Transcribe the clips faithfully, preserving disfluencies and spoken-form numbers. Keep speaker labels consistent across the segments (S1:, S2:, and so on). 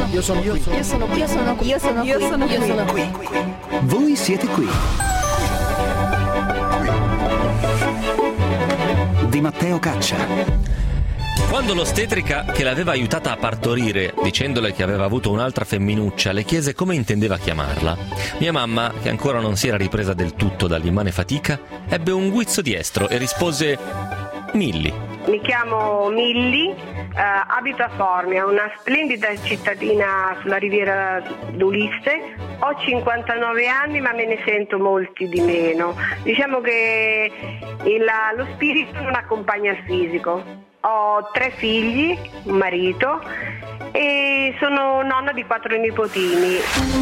S1: Io sono qui.
S2: Io sono qui. Io sono qui. Io sono qui. Io sono qui. Io sono qui.
S1: Voi siete qui. Di Matteo Caccia.
S3: Quando l'ostetrica che l'aveva aiutata a partorire, dicendole che aveva avuto un'altra femminuccia, le chiese come intendeva chiamarla, mia mamma, che ancora non si era ripresa del tutto dall'immane fatica, ebbe un guizzo di estro e rispose Milli.
S4: Mi chiamo Milli, eh, abito a Formia, una splendida cittadina sulla riviera d'Ulisse. Ho cinquantanove anni ma me ne sento molti di meno. Diciamo che il, lo spirito non accompagna il fisico. Ho tre figli, un marito e sono nonna di quattro nipotini.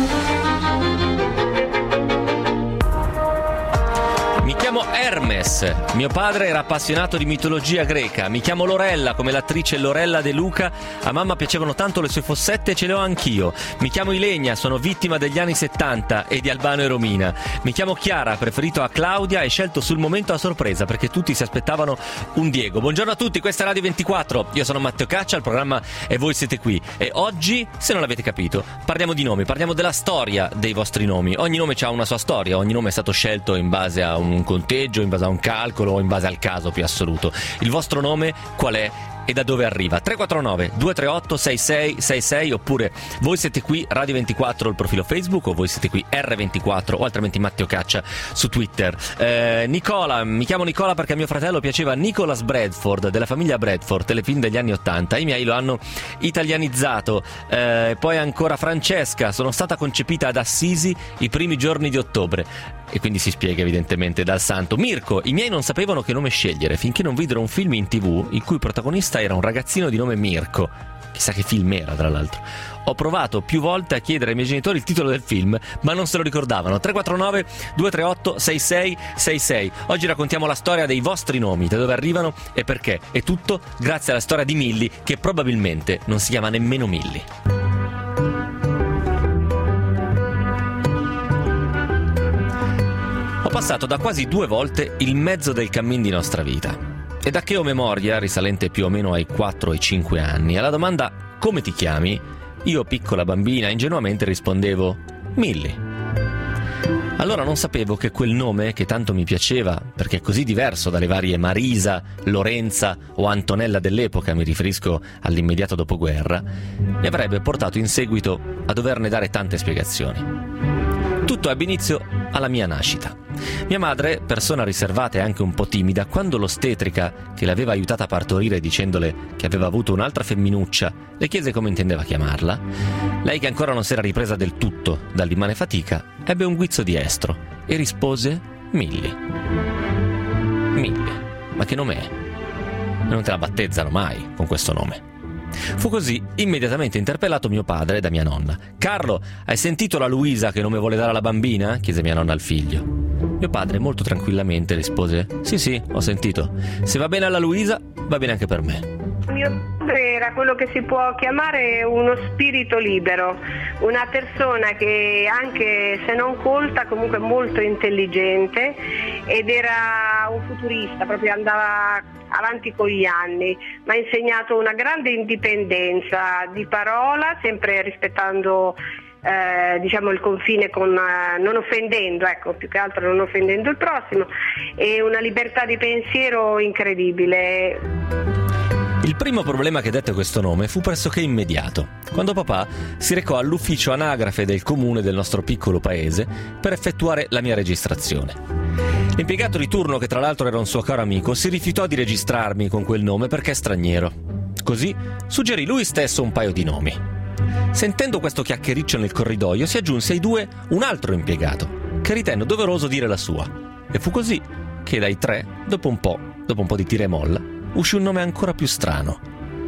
S3: Mi chiamo Hermes, mio padre era appassionato di mitologia greca, mi chiamo Lorella come l'attrice Lorella De Luca, a mamma piacevano tanto le sue fossette e ce le ho anch'io, mi chiamo Ilenia, sono vittima degli anni settanta e di Albano e Romina, mi chiamo Chiara, preferito a Claudia e scelto sul momento a sorpresa perché tutti si aspettavano un Diego. Buongiorno a tutti, questa è Radio ventiquattro, io sono Matteo Caccia, il programma E Voi Siete Qui e oggi, se non l'avete capito, parliamo di nomi, parliamo della storia dei vostri nomi, ogni nome ha una sua storia, ogni nome è stato scelto in base a un un conteggio, in base a un calcolo o in base al caso più assoluto. Il vostro nome qual è e da dove arriva? tre quattro nove due tre otto sei sei sei sei oppure Voi Siete Qui Radio ventiquattro il profilo Facebook o Voi Siete Qui erre ventiquattro o altrimenti Matteo Caccia su Twitter. eh, Nicola, mi chiamo Nicola perché a mio fratello piaceva Nicholas Bradford della famiglia Bradford, telefilm degli anni ottanta, i miei lo hanno italianizzato. eh, poi ancora Francesca, sono stata concepita ad Assisi i primi giorni di ottobre e quindi si spiega evidentemente dal santo. Mirko, i miei non sapevano che nome scegliere finché non videro un film in tv il cui protagonista era un ragazzino di nome Mirko. Chissà che film era, tra l'altro. Ho provato più volte a chiedere ai miei genitori il titolo del film, ma non se lo ricordavano. tre quattro nove due tre otto sei sei sei sei. Oggi raccontiamo la storia dei vostri nomi, da dove arrivano e perché. E tutto grazie alla storia di Milli, che probabilmente non si chiama nemmeno Milli. Ho passato da quasi due volte il mezzo del cammin di nostra vita. E da che ho memoria, risalente più o meno ai quattro ai cinque anni, alla domanda «come ti chiami?», io, piccola bambina, ingenuamente rispondevo «Milli». Allora non sapevo che quel nome, che tanto mi piaceva, perché è così diverso dalle varie Marisa, Lorenza o Antonella dell'epoca, mi riferisco all'immediato dopoguerra, mi avrebbe portato in seguito a doverne dare tante spiegazioni. Tutto ebbe inizio alla mia nascita. Mia madre, persona riservata e anche un po' timida, quando l'ostetrica che l'aveva aiutata a partorire dicendole che aveva avuto un'altra femminuccia, le chiese come intendeva chiamarla, lei che ancora non si era ripresa del tutto dall'immane fatica, ebbe un guizzo di estro e rispose Milli. Milli? Ma che nome è? Non te la battezzano mai con questo nome. Fu così immediatamente interpellato mio padre da mia nonna. «Carlo, hai sentito la Luisa che nome vuole dare alla bambina?» chiese mia nonna al figlio. Mio padre molto tranquillamente rispose «Sì, sì, ho sentito. Se va bene alla Luisa, va bene anche per me».
S4: Mio padre era quello che si può chiamare uno spirito libero, una persona che anche se non colta comunque molto intelligente ed era un futurista, proprio andava avanti con gli anni, ma ha insegnato una grande indipendenza di parola, sempre rispettando eh, diciamo il confine con eh, non offendendo, ecco, più che altro non offendendo il prossimo, e una libertà di pensiero incredibile.
S3: Il primo problema che dette questo nome fu pressoché immediato, quando papà si recò all'ufficio anagrafe del comune del nostro piccolo paese per effettuare la mia registrazione. L'impiegato di turno, che tra l'altro era un suo caro amico, si rifiutò di registrarmi con quel nome perché è straniero. Così suggerì lui stesso un paio di nomi. Sentendo questo chiacchiericcio nel corridoio, si aggiunse ai due un altro impiegato, che ritenne doveroso dire la sua. E fu così che dai tre, dopo un po', dopo un po' di tira e molla, uscì un nome ancora più strano,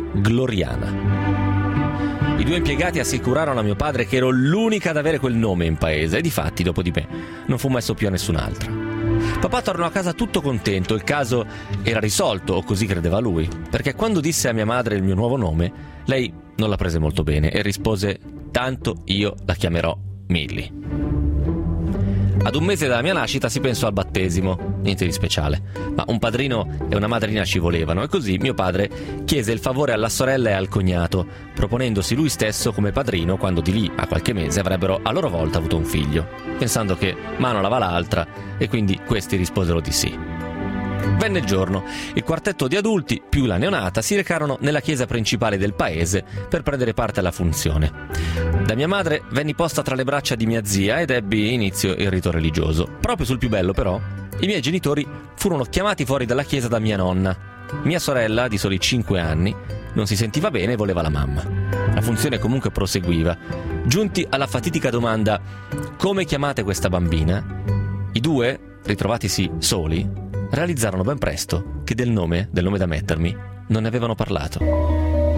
S3: Gloriana. I due impiegati assicurarono a mio padre che ero l'unica ad avere quel nome in paese e difatti, dopo di me, non fu messo più a nessun'altra. Papà tornò a casa tutto contento, il caso era risolto, o così credeva lui, perché quando disse a mia madre il mio nuovo nome, lei non la prese molto bene e rispose «Tanto io la chiamerò Milli». Ad un mese dalla mia nascita si pensò al battesimo niente di speciale, ma un padrino e una madrina ci volevano, e così mio padre chiese il favore alla sorella e al cognato, proponendosi lui stesso come padrino quando di lì a qualche mese avrebbero a loro volta avuto un figlio, pensando che mano lava l'altra, e quindi questi risposero di sì. Venne il giorno, il quartetto di adulti più la neonata si recarono nella chiesa principale del paese per prendere parte alla funzione. Da mia madre venni posta tra le braccia di mia zia ed ebbi inizio il rito religioso. Proprio sul più bello, però, i miei genitori furono chiamati fuori dalla chiesa da mia nonna. Mia sorella, di soli cinque anni, non si sentiva bene e voleva la mamma. La funzione comunque proseguiva. Giunti alla fatidica domanda «Come chiamate questa bambina?», i due, ritrovatisi soli, realizzarono ben presto che del nome, del nome da mettermi, non ne avevano parlato.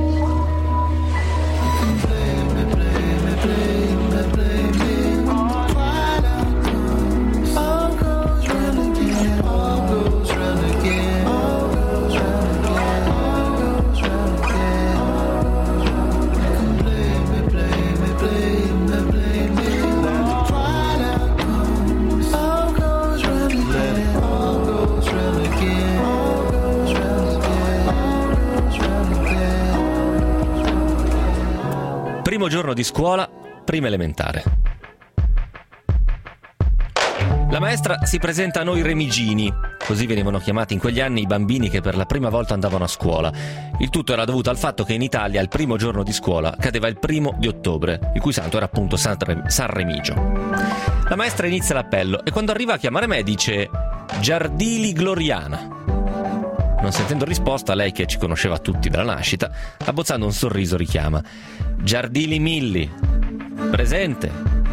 S3: Primo giorno di scuola, prima elementare. La maestra si presenta a noi remigini, così venivano chiamati in quegli anni i bambini che per la prima volta andavano a scuola. Il tutto era dovuto al fatto che in Italia il primo giorno di scuola cadeva il primo di ottobre, il cui santo era appunto San, Re- San Remigio. La maestra inizia l'appello e quando arriva a chiamare me dice «Giardili Gloriana». Non sentendo risposta, lei, che ci conosceva tutti dalla nascita, abbozzando un sorriso richiama «Giardili Milli». Presente?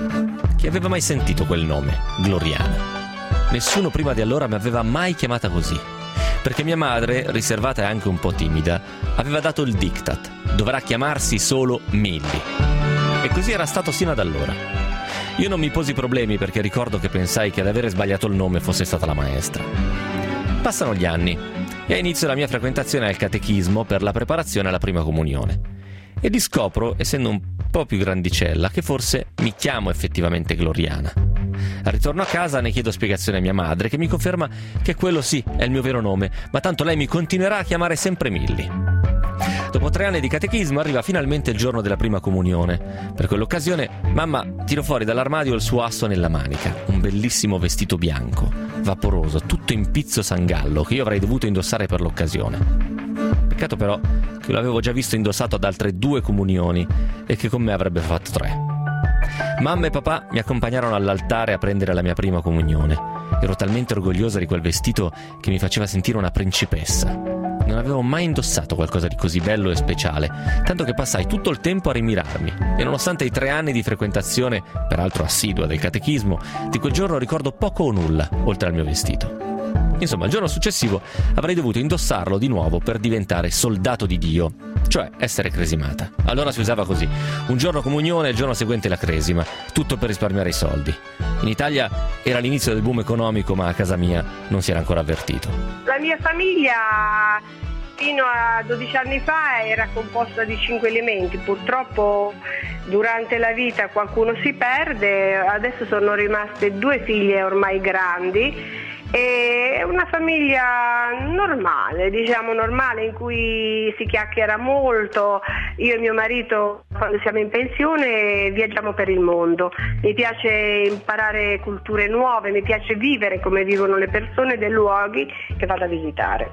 S3: Chi aveva mai sentito quel nome, Gloriana? Nessuno prima di allora mi aveva mai chiamata così, perché mia madre, riservata e anche un po' timida, aveva dato il diktat: dovrà chiamarsi solo Milli. E così era stato sino ad allora. Io non mi posi problemi perché ricordo che pensai che ad avere sbagliato il nome fosse stata la maestra. Passano gli anni e a inizio la mia frequentazione al catechismo per la preparazione alla prima comunione. E riscopro, essendo un po' più grandicella, che forse mi chiamo effettivamente Gloriana. Al ritorno a casa ne chiedo spiegazione a mia madre, che mi conferma che quello sì è il mio vero nome, ma tanto lei mi continuerà a chiamare sempre Milli. Dopo tre anni di catechismo arriva finalmente il giorno della prima comunione. Per quell'occasione mamma tirò fuori dall'armadio il suo asso nella manica, un bellissimo vestito bianco, vaporoso, tutto in pizzo sangallo, che io avrei dovuto indossare per l'occasione. Peccato però che l'avevo già visto indossato ad altre due comunioni e che con me avrebbe fatto tre. Mamma e papà mi accompagnarono all'altare a prendere la mia prima comunione. Ero talmente orgogliosa di quel vestito che mi faceva sentire una principessa. Non avevo mai indossato qualcosa di così bello e speciale, tanto che passai tutto il tempo a rimirarmi. E nonostante i tre anni di frequentazione, peraltro assidua, del catechismo, di quel giorno ricordo poco o nulla, oltre al mio vestito. Insomma, il giorno successivo avrei dovuto indossarlo di nuovo per diventare soldato di Dio, cioè essere cresimata. Allora si usava così: un giorno comunione e il giorno seguente la cresima, tutto per risparmiare i soldi. In Italia era l'inizio del boom economico, ma a casa mia non si era ancora avvertito.
S4: La mia famiglia fino a dodici anni fa era composta di cinque elementi. Purtroppo durante la vita qualcuno si perde, adesso sono rimaste due figlie ormai grandi. È una famiglia normale, diciamo normale, in cui si chiacchiera molto. Io e mio marito, quando siamo in pensione, viaggiamo per il mondo. Mi piace imparare culture nuove, mi piace vivere come vivono le persone dei luoghi che vado a visitare.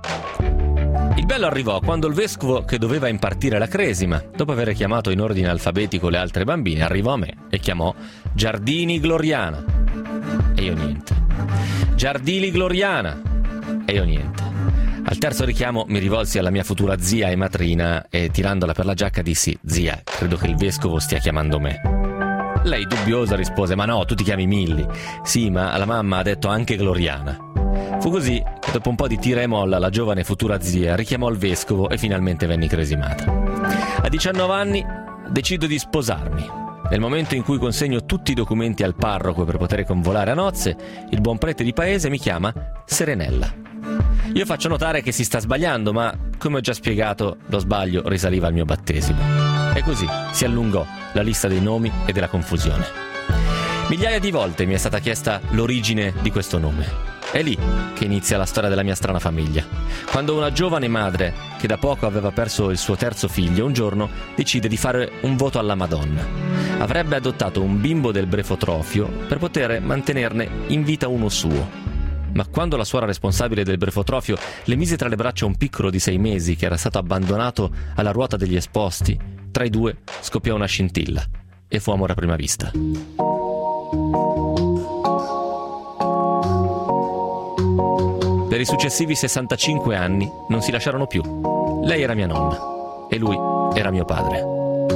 S3: Il bello arrivò quando il vescovo che doveva impartire la cresima, dopo aver chiamato in ordine alfabetico le altre bambine, arrivò a me e chiamò Giardini Gloriana. E io niente. Giardili Gloriana. E io niente. Al terzo richiamo mi rivolsi alla mia futura zia e matrina e, tirandola per la giacca, dissi: zia, credo che il vescovo stia chiamando me. Lei, dubbiosa, rispose: ma no, tu ti chiami Milli. Sì, ma la mamma ha detto anche Gloriana. Fu così che dopo un po' di tira e molla la giovane futura zia richiamò il vescovo e finalmente venni cresimata. A diciannove anni decido di sposarmi. Nel momento in cui consegno tutti i documenti al parroco per poter convolare a nozze, il buon prete di paese mi chiama Serenella. Io faccio notare che si sta sbagliando, ma, come ho già spiegato, lo sbaglio risaliva al mio battesimo. E così si allungò la lista dei nomi e della confusione. Migliaia di volte mi è stata chiesta l'origine di questo nome. È lì che inizia la storia della mia strana famiglia. Quando una giovane madre, che da poco aveva perso il suo terzo figlio, un giorno decide di fare un voto alla Madonna. Avrebbe adottato un bimbo del brefotrofio per poter mantenerne in vita uno suo. Ma quando la suora responsabile del brefotrofio le mise tra le braccia un piccolo di sei mesi che era stato abbandonato alla ruota degli esposti, tra i due scoppiò una scintilla e fu amore a prima vista. Per i successivi sessantacinque anni non si lasciarono più. Lei era mia nonna e lui era mio padre.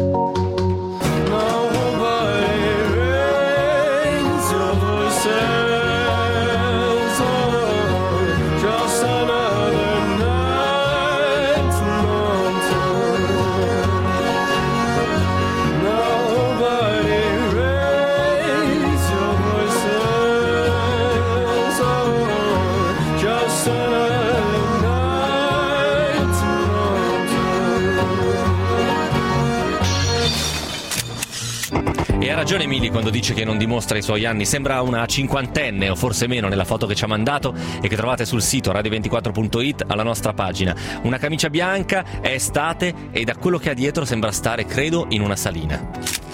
S3: E ha ragione Mili quando dice che non dimostra i suoi anni, sembra una cinquantenne o forse meno nella foto che ci ha mandato e che trovate sul sito radio ventiquattro punto it alla nostra pagina. Una camicia bianca, è estate e da quello che ha dietro sembra stare, credo, in una salina.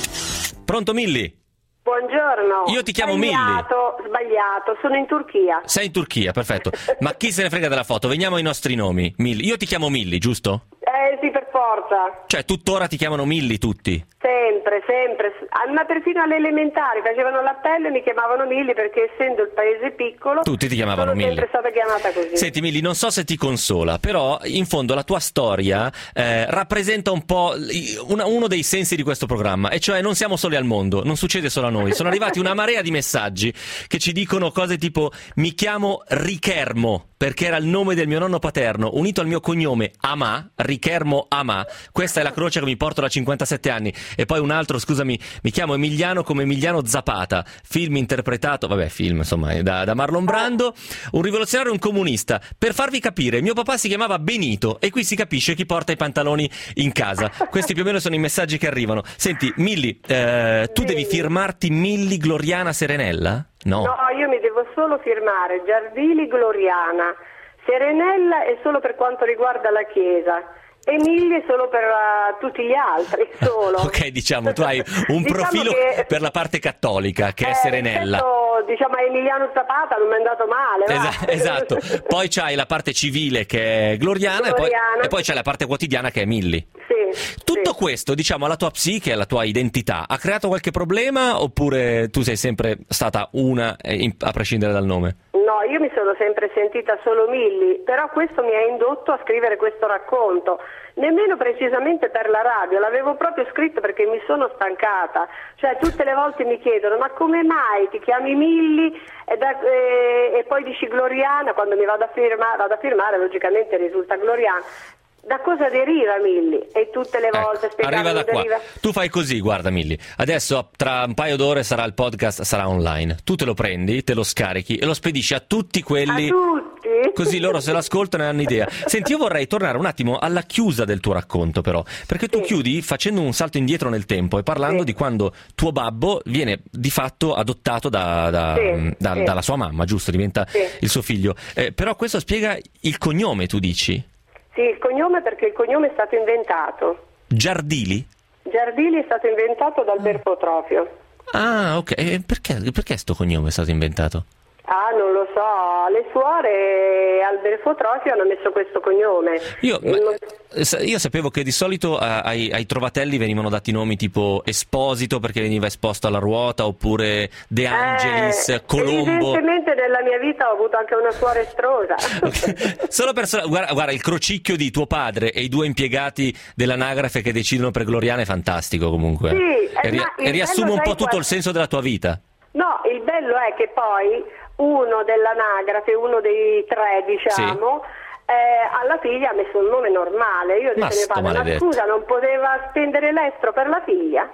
S3: Pronto Milli?
S4: Buongiorno.
S3: Io ti chiamo
S4: sbagliato,
S3: Milli.
S4: Sbagliato, sono in Turchia.
S3: Sei in Turchia, perfetto. Ma chi se ne frega della foto? Veniamo ai nostri nomi. Milli. Io ti chiamo Milli, giusto?
S4: Eh sì, per forza.
S3: Cioè tuttora ti chiamano Milli tutti?
S4: Sempre, sempre, ma persino alle elementari facevano l'appello e mi chiamavano Milli perché essendo il paese piccolo
S3: tutti ti chiamavano
S4: sono
S3: Milli.
S4: sempre stata chiamata così.
S3: Senti Milli, non so se ti consola, però in fondo la tua storia eh, rappresenta un po' una, uno dei sensi di questo programma, e cioè non siamo soli al mondo, non succede solo a noi, sono arrivati una marea di messaggi che ci dicono cose tipo mi chiamo Richermo perché era il nome del mio nonno paterno unito al mio cognome Amà, Richermo Amà, questa è la croce che mi porto da cinquantasette anni. E poi un altro, scusami, mi chiamo Emiliano come Emiliano Zapata, film interpretato, vabbè film insomma, da, da Marlon Brando, un rivoluzionario e un comunista. Per farvi capire, mio papà si chiamava Benito e qui si capisce chi porta i pantaloni in casa. Questi più o meno sono i messaggi che arrivano. Senti, Milli, eh, tu devi firmarti Milli Gloriana Serenella? No.
S4: No, io mi devo solo firmare Giardili Gloriana. Serenella è solo per quanto riguarda la chiesa. Emilio è solo per uh, tutti gli altri, solo.
S3: Ok, diciamo, tu hai un
S4: diciamo
S3: profilo
S4: che,
S3: per la parte cattolica, che
S4: eh,
S3: è Serenella.
S4: Certo, diciamo Emiliano Zapata non mi è andato male.
S3: Esa- esatto, poi c'hai la parte civile che è Gloriana,
S4: Gloriana.
S3: E, poi, e poi c'è la parte quotidiana che è Milli.
S4: Sì,
S3: Tutto
S4: sì.
S3: questo, diciamo, alla tua psiche, alla tua identità, ha creato qualche problema oppure tu sei sempre stata una, eh, a prescindere dal nome?
S4: No, io mi sono sempre sentita solo Milli, però questo mi ha indotto a scrivere questo racconto. Nemmeno precisamente per la radio, l'avevo proprio scritto perché mi sono stancata. Cioè tutte le volte mi chiedono ma come mai ti chiami Milli e, da, e, e poi dici Gloriana, quando mi vado a, firma, vado a firmare logicamente risulta Gloriana. Da cosa deriva Milli? E tutte le volte
S3: ecco, arriva da qua.
S4: Deriva...
S3: Tu fai così, guarda Milli, adesso tra un paio d'ore sarà il podcast, sarà online, tu te lo prendi, te lo scarichi e lo spedisci a tutti quelli,
S4: a tutti?
S3: Così loro se lo ascoltano e hanno idea. Senti, io vorrei tornare un attimo alla chiusa del tuo racconto però, perché tu sì. chiudi facendo un salto indietro nel tempo e parlando sì. di quando tuo babbo viene di fatto adottato da, da,
S4: sì.
S3: da,
S4: sì.
S3: dalla sua mamma, giusto? Diventa sì. il suo figlio, eh, però questo spiega il cognome, tu dici?
S4: Sì, il cognome perché il cognome è stato inventato.
S3: Giardili?
S4: Giardili è stato inventato dal Berfotrofio.
S3: Ah, ok. E perché, perché sto cognome è stato inventato?
S4: Ah, non lo so. Le suore al Berfotrofio hanno messo questo cognome.
S3: Io, ma, io sapevo che di solito ai, ai trovatelli venivano dati nomi tipo Esposito perché veniva esposto alla ruota, oppure De Angelis,
S4: eh,
S3: Colombo.
S4: Evidentemente nella mia vita ho avuto anche una suora estrosa.
S3: Okay. Solo per guarda, guarda, il crocicchio di tuo padre e i due impiegati dell'anagrafe che decidono per Gloriana è fantastico comunque.
S4: Sì,
S3: e, ri- e riassume un po' tutto
S4: qual...
S3: il senso della tua vita.
S4: No, il bello è che poi uno dell'anagrafe, uno dei tre diciamo, sì. eh, alla figlia ha messo un nome normale. Io ho detto a mio padre, ma scusa, non poteva spendere l'estro per la figlia?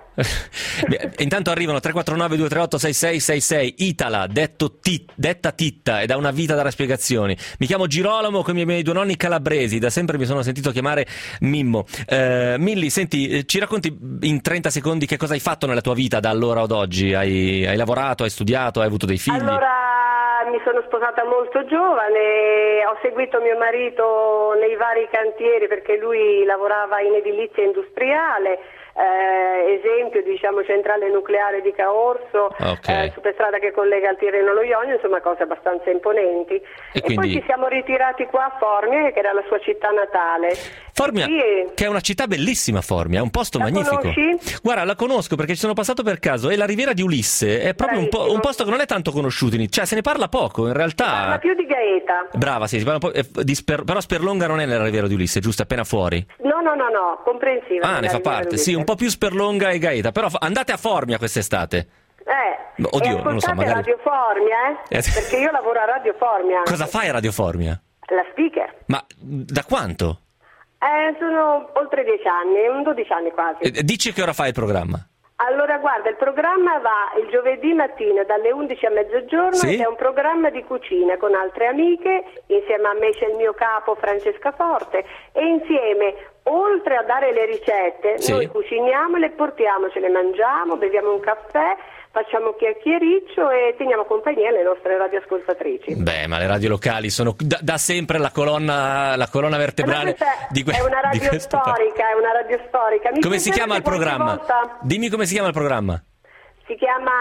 S3: Intanto arrivano tre quattro nove due tre otto sei sei sei sei, Itala, detto tit, detta Titta, ed ha una vita da dare spiegazioni. Mi chiamo Girolamo con i miei due nonni calabresi, da sempre mi sono sentito chiamare Mimmo. eh, Milli, senti, ci racconti in trenta secondi che cosa hai fatto nella tua vita da allora ad oggi? Hai, hai lavorato, hai studiato, hai avuto dei figli?
S4: Allora, mi sono sposata molto giovane, ho seguito mio marito nei vari cantieri perché lui lavorava in edilizia industriale. Eh, esempio, diciamo, centrale nucleare di Caorso,
S3: okay.
S4: eh, superstrada che collega il Tirreno allo Ionio, insomma cose abbastanza imponenti. E,
S3: e quindi...
S4: poi ci siamo ritirati qua a Formia, che era la sua città natale.
S3: Formia,
S4: qui...
S3: che è una città bellissima, Formia, è un posto
S4: la
S3: magnifico.
S4: Conosci?
S3: Guarda, la conosco perché ci sono passato per caso, è la riviera di Ulisse, è proprio un, po- un posto che non è tanto conosciuto, cioè se ne parla poco, in realtà.
S4: Si parla più di Gaeta.
S3: Brava, sì, si parla un po', eh, di Sper- però Sperlonga non è nella riviera di Ulisse, giusto, appena fuori.
S4: No, no, no, no, comprensiva.
S3: Ah, ne fa parte, sì, un po' più Sperlonga e Gaeta, però andate a Formia quest'estate.
S4: Eh,
S3: oddio,
S4: e
S3: non lo so, magari
S4: Radio Formia, eh?
S3: Eh,
S4: perché io lavoro a Radio Formia.
S3: Cosa fai a Radio Formia?
S4: La speaker.
S3: Ma da quanto?
S4: Eh, sono oltre dieci anni, un dodici anni quasi.
S3: Eh, dici che ora fai il programma?
S4: Allora, guarda, il programma va il giovedì mattina dalle undici a mezzogiorno,
S3: sì?
S4: ed è un programma di cucina con altre amiche, insieme a me c'è il mio capo Francesca Forte, e insieme, oltre a dare le ricette,
S3: sì?
S4: noi cuciniamo, le portiamo, ce le mangiamo, beviamo un caffè, facciamo chiacchiericcio e teniamo compagnia alle nostre radioascoltatrici.
S3: Beh, ma le radio locali sono da, da sempre la colonna, la colonna vertebrale di questo.
S4: È una radio storica, è una radio storica. Mi
S3: come si chiama il programma?
S4: Volta...
S3: Dimmi come si chiama il programma.
S4: Si chiama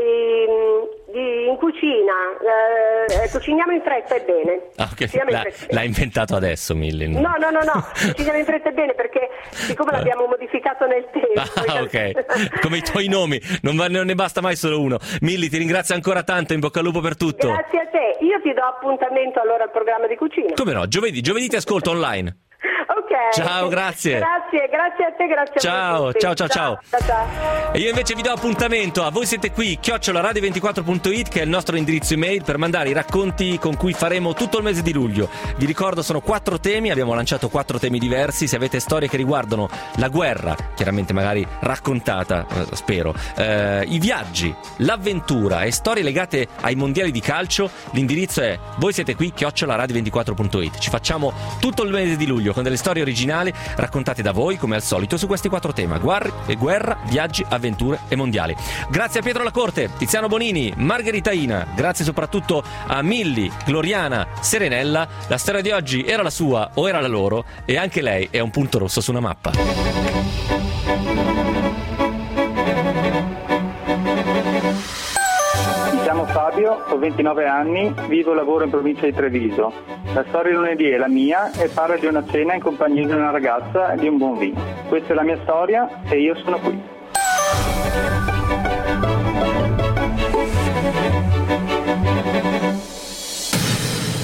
S4: ehm, di, in cucina, eh, cuciniamo in fretta e bene.
S3: Ah, okay.
S4: in
S3: L'ha,
S4: fretta.
S3: l'ha inventato adesso, Milli.
S4: No, no, no, no, cuciniamo in fretta e bene perché siccome l'abbiamo modificato nel tempo.
S3: Ah, ok, come i tuoi nomi, non, va, non ne basta mai solo uno. Milli, ti ringrazio ancora tanto, in bocca al lupo per tutto.
S4: Grazie a te, io ti do appuntamento allora al programma di cucina.
S3: Come no, giovedì, giovedì ti ascolto online.
S4: Ok.
S3: Ciao, grazie.
S4: Grazie, grazie a te, grazie
S3: ciao,
S4: a voi tutti.
S3: Ciao, ciao, ciao,
S4: ciao, ciao.
S3: E io invece vi do appuntamento, a voi siete qui, chiocciola radio ventiquattro punto it, che è il nostro indirizzo email per mandare i racconti con cui faremo tutto il mese di luglio. Vi ricordo, sono quattro temi, abbiamo lanciato quattro temi diversi. Se avete storie che riguardano la guerra, chiaramente magari raccontata, eh, spero, eh, i viaggi, l'avventura e storie legate ai mondiali di calcio, l'indirizzo è voi siete qui, chiocciola radio ventiquattro punto it. Ci facciamo tutto il mese di luglio con delle storie originali raccontate da voi, come al solito, su questi quattro temi: guerra, guerra, viaggi, avventure e mondiali. Grazie a Pietro Lacorte, Tiziano Bonini, Margherita Ina, grazie soprattutto a Milli, Gloriana, Serenella. La storia di oggi era la sua o era la loro, e anche lei è un punto rosso su una mappa.
S5: Mi chiamo Fabio, ho ventinove anni, vivo e lavoro in provincia di Treviso. La storia di lunedì è la mia e parla di una cena in compagnia di una ragazza e di un buon vino. Questa è la mia storia e io sono qui.